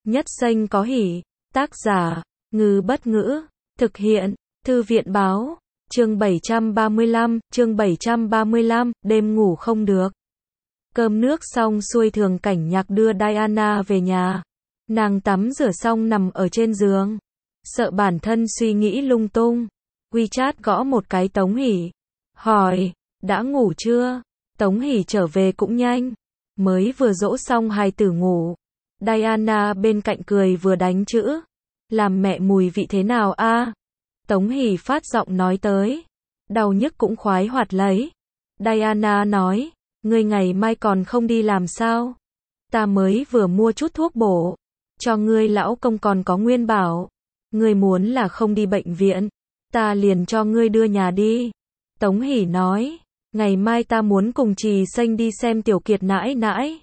Nhất xanh có hỉ. Tác giả, Ngư Bất Ngữ. Thực hiện, Thư viện Báo. Chương 735, đêm ngủ không được. Cơm nước xong xuôi Thường Cảnh Nhạc đưa Diana về nhà. Nàng tắm rửa xong nằm ở trên giường. Sợ bản thân suy nghĩ lung tung. WeChat gõ một cái Tống Hỷ. Hỏi, đã ngủ chưa? Tống Hỷ trở về cũng nhanh. Mới vừa dỗ xong hài tử ngủ. Diana bên cạnh cười vừa đánh chữ. Làm mẹ mùi vị thế nào a? Tống Hỷ phát giọng nói tới. Đau nhức cũng khoái hoạt lấy. Diana nói, ngươi ngày mai còn không đi làm sao? Ta mới vừa mua chút thuốc bổ. Cho ngươi lão công còn có nguyên bảo. Ngươi muốn là không đi bệnh viện. Ta liền cho ngươi đưa nhà đi. Tống Hỷ nói, ngày mai ta muốn cùng Trì Xanh đi xem Tiểu Kiệt nãi nãi.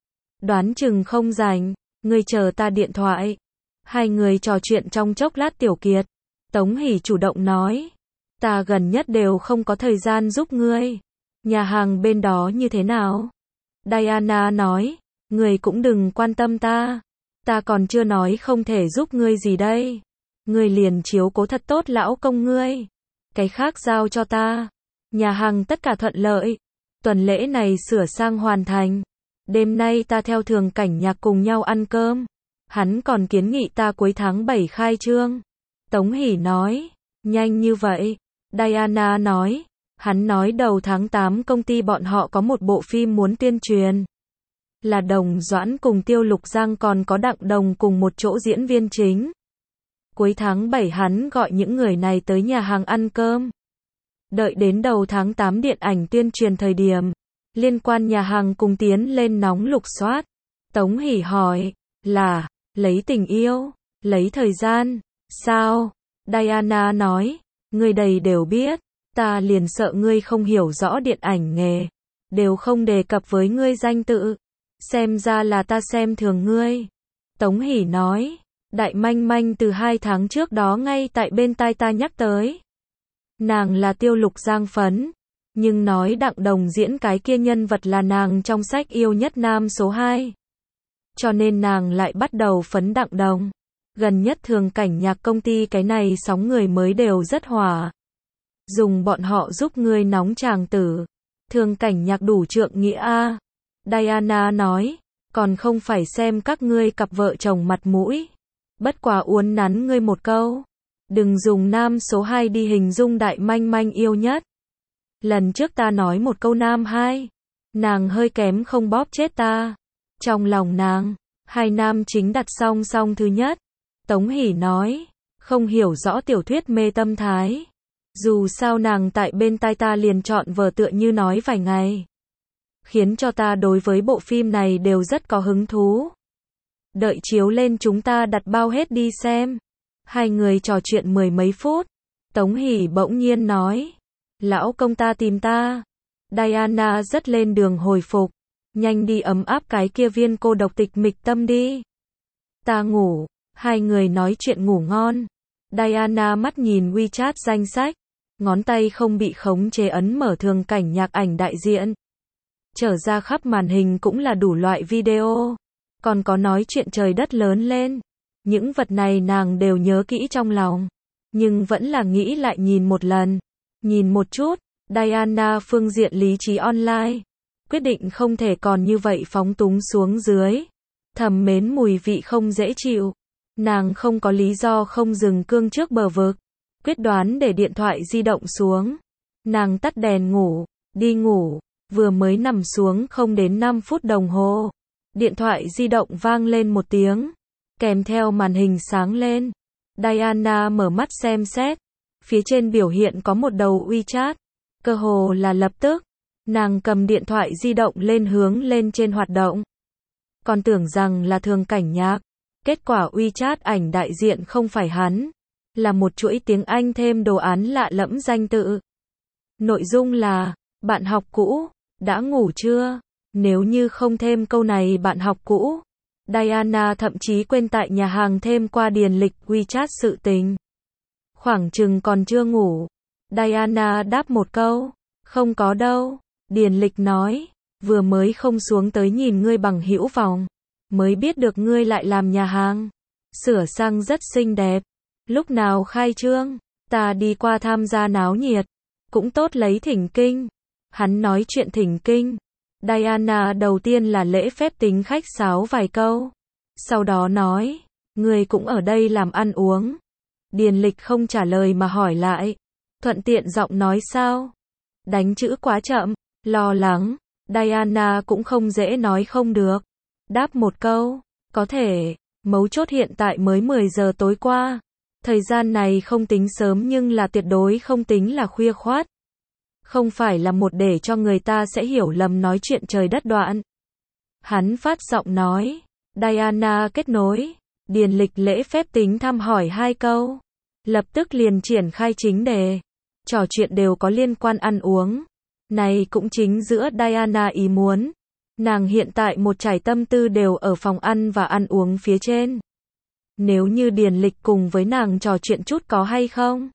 Đoán chừng không rảnh, ngươi chờ ta điện thoại. Hai người trò chuyện trong chốc lát. Tiểu Kiệt. Tống Hỷ chủ động nói, ta gần nhất đều không có thời gian giúp ngươi. Nhà hàng bên đó như thế nào? Diana nói, ngươi cũng đừng quan tâm ta. Ta còn chưa nói không thể giúp ngươi gì đây. Ngươi liền chiếu cố thật tốt lão công ngươi. Cái khác giao cho ta. Nhà hàng tất cả thuận lợi. Tuần lễ này sửa sang hoàn thành. Đêm nay ta theo Thường Cảnh Nhạc cùng nhau ăn cơm. Hắn còn kiến nghị ta cuối tháng 7 khai trương. Tống Hỷ nói, nhanh như vậy. Diana nói, hắn nói đầu tháng 8 công ty bọn họ có một bộ phim muốn tuyên truyền. Là Đồng Doãn cùng Tiêu Lục Giang còn có Đặng Đồng cùng một chỗ diễn viên chính. Cuối tháng 7 hắn gọi những người này tới nhà hàng ăn cơm. Đợi đến đầu tháng 8 điện ảnh tuyên truyền thời điểm. Liên quan nhà hàng cùng tiến lên nóng lục soát. Tống Hỷ hỏi, là, lấy tình yêu, lấy thời gian, sao? Diana nói, ngươi đầy đều biết. Ta liền sợ ngươi không hiểu rõ điện ảnh nghề. Đều không đề cập với ngươi danh tự. Xem ra là ta xem thường ngươi. Tống Hỷ nói, Đại Manh Manh từ 2 tháng trước đó ngay tại bên tai ta nhắc tới. Nàng là Tiêu Lục Giang phấn. Nhưng nói Đặng Đồng diễn cái kia nhân vật là nàng trong sách yêu nhất nam số 2. Cho nên nàng lại bắt đầu phấn Đặng Đồng. Gần nhất Thường Cảnh Nhạc công ty cái này sóng người mới đều rất hỏa. Dùng bọn họ giúp ngươi nóng chàng tử. Thường Cảnh Nhạc đủ trượng nghĩa a. Diana nói, còn không phải xem các ngươi cặp vợ chồng mặt mũi. Bất quá uốn nắn ngươi một câu. Đừng dùng nam số 2 đi hình dung Đại Manh Manh yêu nhất. Lần trước ta nói một câu nam 2. Nàng hơi kém không bóp chết ta. Trong lòng nàng, hai nam chính đặt song song thứ nhất. Tống Hỷ nói, không hiểu rõ tiểu thuyết mê tâm thái. Dù sao nàng tại bên tai ta liền chọn vở tựa như nói vài ngày. Khiến cho ta đối với bộ phim này đều rất có hứng thú. Đợi chiếu lên chúng ta đặt bao hết đi xem. Hai người trò chuyện 10 mấy phút. Tống Hỷ bỗng nhiên nói, lão công ta tìm ta. Diana rất lên đường hồi phục. Nhanh đi ấm áp cái kia viên cô độc tịch mịch tâm đi. Ta ngủ. Hai người nói chuyện ngủ ngon. Diana mắt nhìn WeChat danh sách. Ngón tay không bị khống chế ấn mở Thường Cảnh Nhạc ảnh đại diện. Trở ra khắp màn hình cũng là đủ loại video. Còn có nói chuyện trời đất lớn lên. Những vật này nàng đều nhớ kỹ trong lòng. Nhưng vẫn là nghĩ lại nhìn một lần. Nhìn một chút. Diana phương diện lý trí online. Quyết định không thể còn như vậy phóng túng xuống dưới. Thầm mến mùi vị không dễ chịu. Nàng không có lý do không dừng cương trước bờ vực. Quyết đoán để điện thoại di động xuống. Nàng tắt đèn ngủ. Đi ngủ. Vừa mới nằm xuống không đến 5 phút đồng hồ. Điện thoại di động vang lên một tiếng. Kèm theo màn hình sáng lên. Diana mở mắt xem xét. Phía trên biểu hiện có một đầu WeChat. Cơ hồ là lập tức. Nàng cầm điện thoại di động lên hướng lên trên hoạt động. Còn tưởng rằng là Thường Cảnh Nhạc. Kết quả WeChat ảnh đại diện không phải hắn. Là một chuỗi tiếng Anh thêm đồ án lạ lẫm danh tự. Nội dung là, bạn học cũ, đã ngủ chưa? Nếu như không thêm câu này bạn học cũ. Diana thậm chí quên tại nhà hàng thêm qua điền lịch WeChat sự tình. Khoảng chừng còn chưa ngủ. Diana đáp một câu, không có đâu. Điền lịch nói, vừa mới không xuống tới nhìn ngươi bằng hữu vòng. mới biết được ngươi lại làm nhà hàng. Sửa sang rất xinh đẹp. Lúc nào khai trương? Ta đi qua tham gia náo nhiệt. Cũng tốt lấy thỉnh kinh. Hắn nói chuyện thỉnh kinh. Diana đầu tiên là lễ phép tính khách sáo vài câu. Sau đó nói, ngươi cũng ở đây làm ăn uống. Điền Lịch không trả lời mà hỏi lại. Thuận tiện giọng nói sao? Đánh chữ quá chậm, lo lắng. Diana cũng không dễ nói không được. Đáp một câu, có thể, mấu chốt hiện tại mới 10 giờ tối qua. Thời gian này không tính sớm nhưng là tuyệt đối không tính là khuya khoát. Không phải là một để cho người ta sẽ hiểu lầm nói chuyện trời đất đoạn. Hắn phát giọng nói. Diana kết nối. Điền Lịch lễ phép tính thăm hỏi 2 câu. Lập tức liền triển khai chính đề. Trò chuyện đều có liên quan ăn uống. Này cũng chính giữa Diana ý muốn. Nàng hiện tại một trải tâm tư đều ở phòng ăn và ăn uống phía trên. Nếu như Điền Lịch cùng với nàng trò chuyện chút có hay không?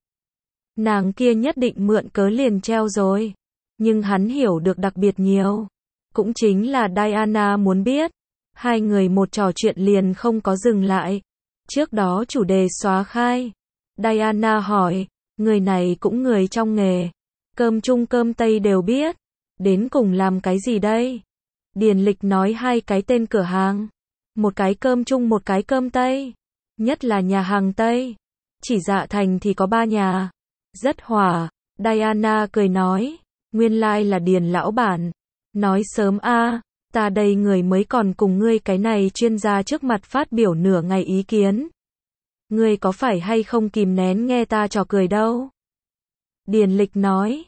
Nàng kia nhất định mượn cớ liền treo rồi. Nhưng hắn hiểu được đặc biệt nhiều. Cũng chính là Diana muốn biết. Hai người một trò chuyện liền không có dừng lại. Trước đó chủ đề xóa khai. Diana hỏi, người này cũng người trong nghề. Cơm Trung cơm Tây đều biết. Đến cùng làm cái gì đây? Điền Lịch nói 2 cái tên cửa hàng. Một cái cơm Trung một cái cơm Tây. Nhất là nhà hàng Tây. Chỉ Dạ Thành thì có 3 nhà. Rất hỏa. Diana cười nói. Nguyên lai là Điền lão bản. Nói sớm a, ta đây người mới còn cùng ngươi cái này chuyên gia trước mặt phát biểu nửa ngày ý kiến. Ngươi có phải hay không kìm nén nghe ta trò cười đâu? Điền Lịch nói.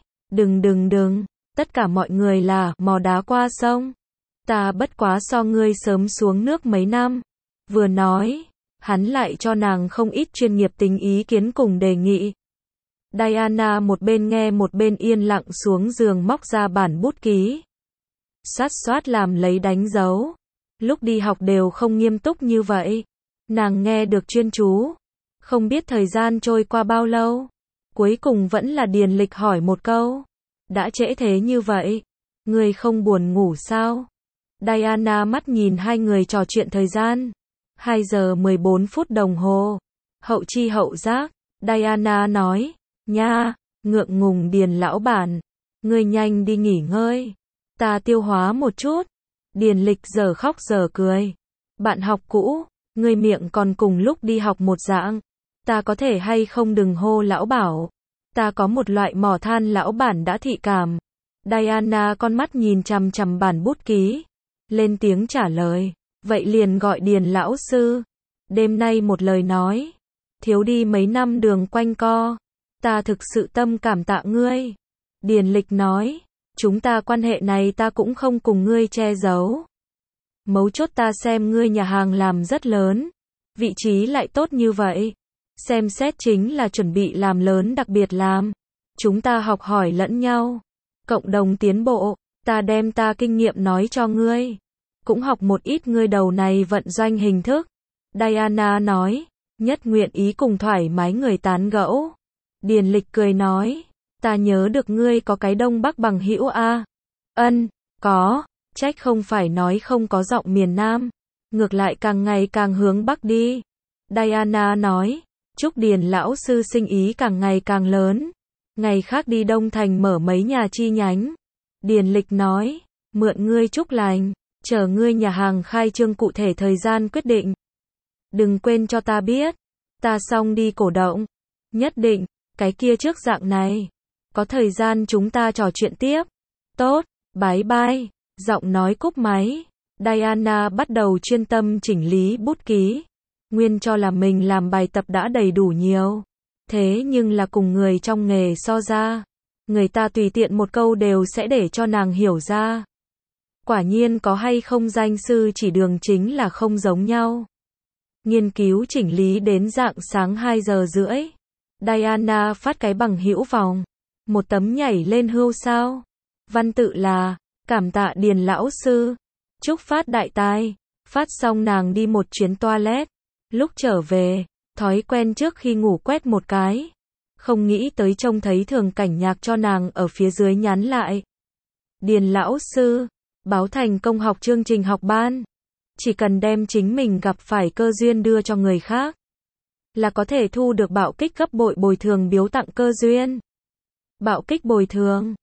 Đừng. Tất cả mọi người là mò đá qua sông. Ta bất quá so ngươi sớm xuống nước mấy năm. Vừa nói, hắn lại cho nàng không ít chuyên nghiệp tính ý kiến cùng đề nghị. Diana một bên nghe một bên yên lặng xuống giường móc ra bản bút ký. Xoát làm lấy đánh dấu. Lúc đi học đều không nghiêm túc như vậy. Nàng nghe được chuyên chú. Không biết thời gian trôi qua bao lâu. Cuối cùng vẫn là Điền Lịch hỏi một câu. Đã trễ thế như vậy. Ngươi không buồn ngủ sao? Diana mắt nhìn hai người trò chuyện thời gian. 2 giờ 14 phút đồng hồ. Hậu chi hậu giác. Diana nói. Nha, ngượng ngùng Điền lão bản. Ngươi nhanh đi nghỉ ngơi. Ta tiêu hóa một chút. Điền Lịch giờ khóc giờ cười. Bạn học cũ, ngươi miệng còn cùng lúc đi học một dạng. Ta có thể hay không đừng hô lão bảo. Ta có một loại mỏ than lão bản đã thị cảm. Diana con mắt nhìn chằm chằm bản bút ký. Lên tiếng trả lời. Vậy liền gọi Điền lão sư. Đêm nay một lời nói. Thiếu đi mấy năm đường quanh co. Ta thực sự tâm cảm tạ ngươi. Điền Lịch nói. Chúng ta quan hệ này ta cũng không cùng ngươi che giấu. Mấu chốt ta xem ngươi nhà hàng làm rất lớn. Vị trí lại tốt như vậy. Xem xét chính là chuẩn bị làm lớn đặc biệt làm. Chúng ta học hỏi lẫn nhau. Cộng đồng tiến bộ. Ta đem ta kinh nghiệm nói cho ngươi. Cũng học một ít ngươi đầu này vận doanh hình thức. Diana nói. Nhất nguyện ý cùng thoải mái người tán gẫu. Điền Lịch cười nói. Ta nhớ được ngươi có cái Đông Bắc bằng hữu a. Ân, có. Trách không phải nói không có giọng miền Nam. Ngược lại càng ngày càng hướng Bắc đi. Diana nói. Chúc Điền lão sư sinh ý càng ngày càng lớn. Ngày khác đi Đông Thành mở mấy nhà chi nhánh. Điền Lịch nói. Mượn ngươi chúc lành. Chờ ngươi nhà hàng khai trương cụ thể thời gian quyết định. Đừng quên cho ta biết. Ta xong đi cổ động. Nhất định. Cái kia trước dạng này. Có thời gian chúng ta trò chuyện tiếp. Tốt. Bye bye. Giọng nói cúp máy. Diana bắt đầu chuyên tâm chỉnh lý bút ký. Nguyên cho là mình làm bài tập đã đầy đủ nhiều. Thế nhưng là cùng người trong nghề so ra. Người ta tùy tiện một câu đều sẽ để cho nàng hiểu ra. Quả nhiên có hay không danh sư chỉ đường chính là không giống nhau. Nghiên cứu chỉnh lý đến rạng sáng 2 giờ rưỡi. Diana phát cái bằng hữu vòng. Một tấm nhảy lên hưu sao. Văn tự là, cảm tạ Điền lão sư. Chúc phát đại tài. Phát xong nàng đi một chuyến toilet. Lúc trở về, thói quen trước khi ngủ quét một cái. Không nghĩ tới trông thấy Thường Cảnh Nhạc cho nàng ở phía dưới nhắn lại. Điền lão sư, báo thành công học chương trình học ban. Chỉ cần đem chính mình gặp phải cơ duyên đưa cho người khác, là có thể thu được bạo kích gấp bội bồi thường biếu tặng cơ duyên. Bạo kích bồi thường